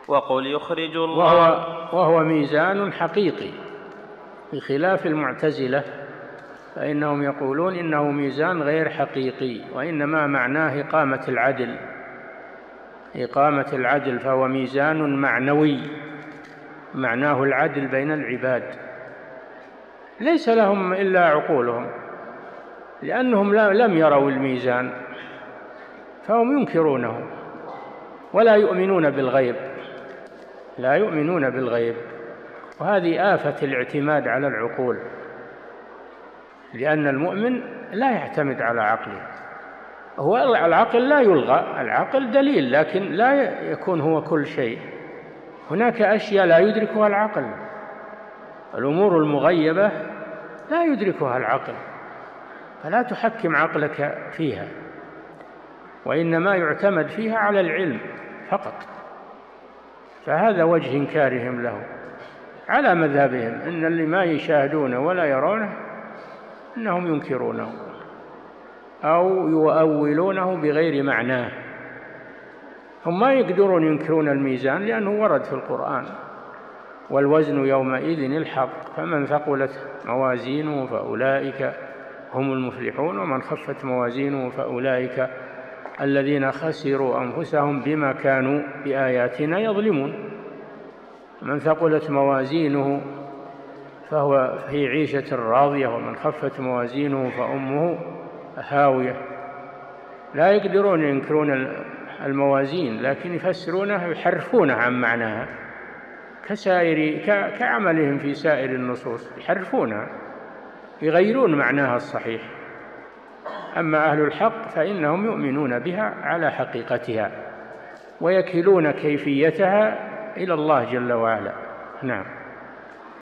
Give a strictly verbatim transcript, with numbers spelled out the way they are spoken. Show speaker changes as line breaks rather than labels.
وقل يخرج الله
وهو, وهو ميزان حقيقي بخلاف المعتزلة، فإنهم يقولون إنه ميزان غير حقيقي، وإنما معناه إقامة العدل إقامة العدل فهو ميزان معنوي، معناه العدل بين العباد. ليس لهم إلا عقولهم، لأنهم لم يروا الميزان فهم ينكرونه ولا يؤمنون بالغيب لا يؤمنون بالغيب وهذه آفة الاعتماد على العقول، لأن المؤمن لا يعتمد على عقله. هو العقل لا يلغى، العقل دليل، لكن لا يكون هو كل شيء. هناك أشياء لا يدركها العقل، الأمور المغيبة لا يدركها العقل، فلا تحكم عقلك فيها، وإنما يعتمد فيها على العلم فقط. فهذا وجه إنكارهم له على مذهبهم، إن اللي ما يشاهدونه ولا يرونه إنهم ينكرونه أو يؤولونه بغير معناه. هم ما يقدرون ينكرون الميزان لأنه ورد في القرآن: والوزن يومئذ الحق فمن ثقلت موازينه فأولئك هم المفلحون ومن خفت موازينه فأولئك الذين خسروا أنفسهم بما كانوا بآياتنا يظلمون. من ثقلت موازينه فهو في عيشة راضية ومن خفت موازينه فأمه هاوية. لا يقدرون ينكرون الموازين، لكن يفسرونها يحرفونها عن معناها كسائر كعملهم في سائر النصوص، يحرفونها يغيرون معناها الصحيح. أما أهل الحق فإنهم يؤمنون بها على حقيقتها ويكلون كيفيتها إلى الله جل وعلا. نعم.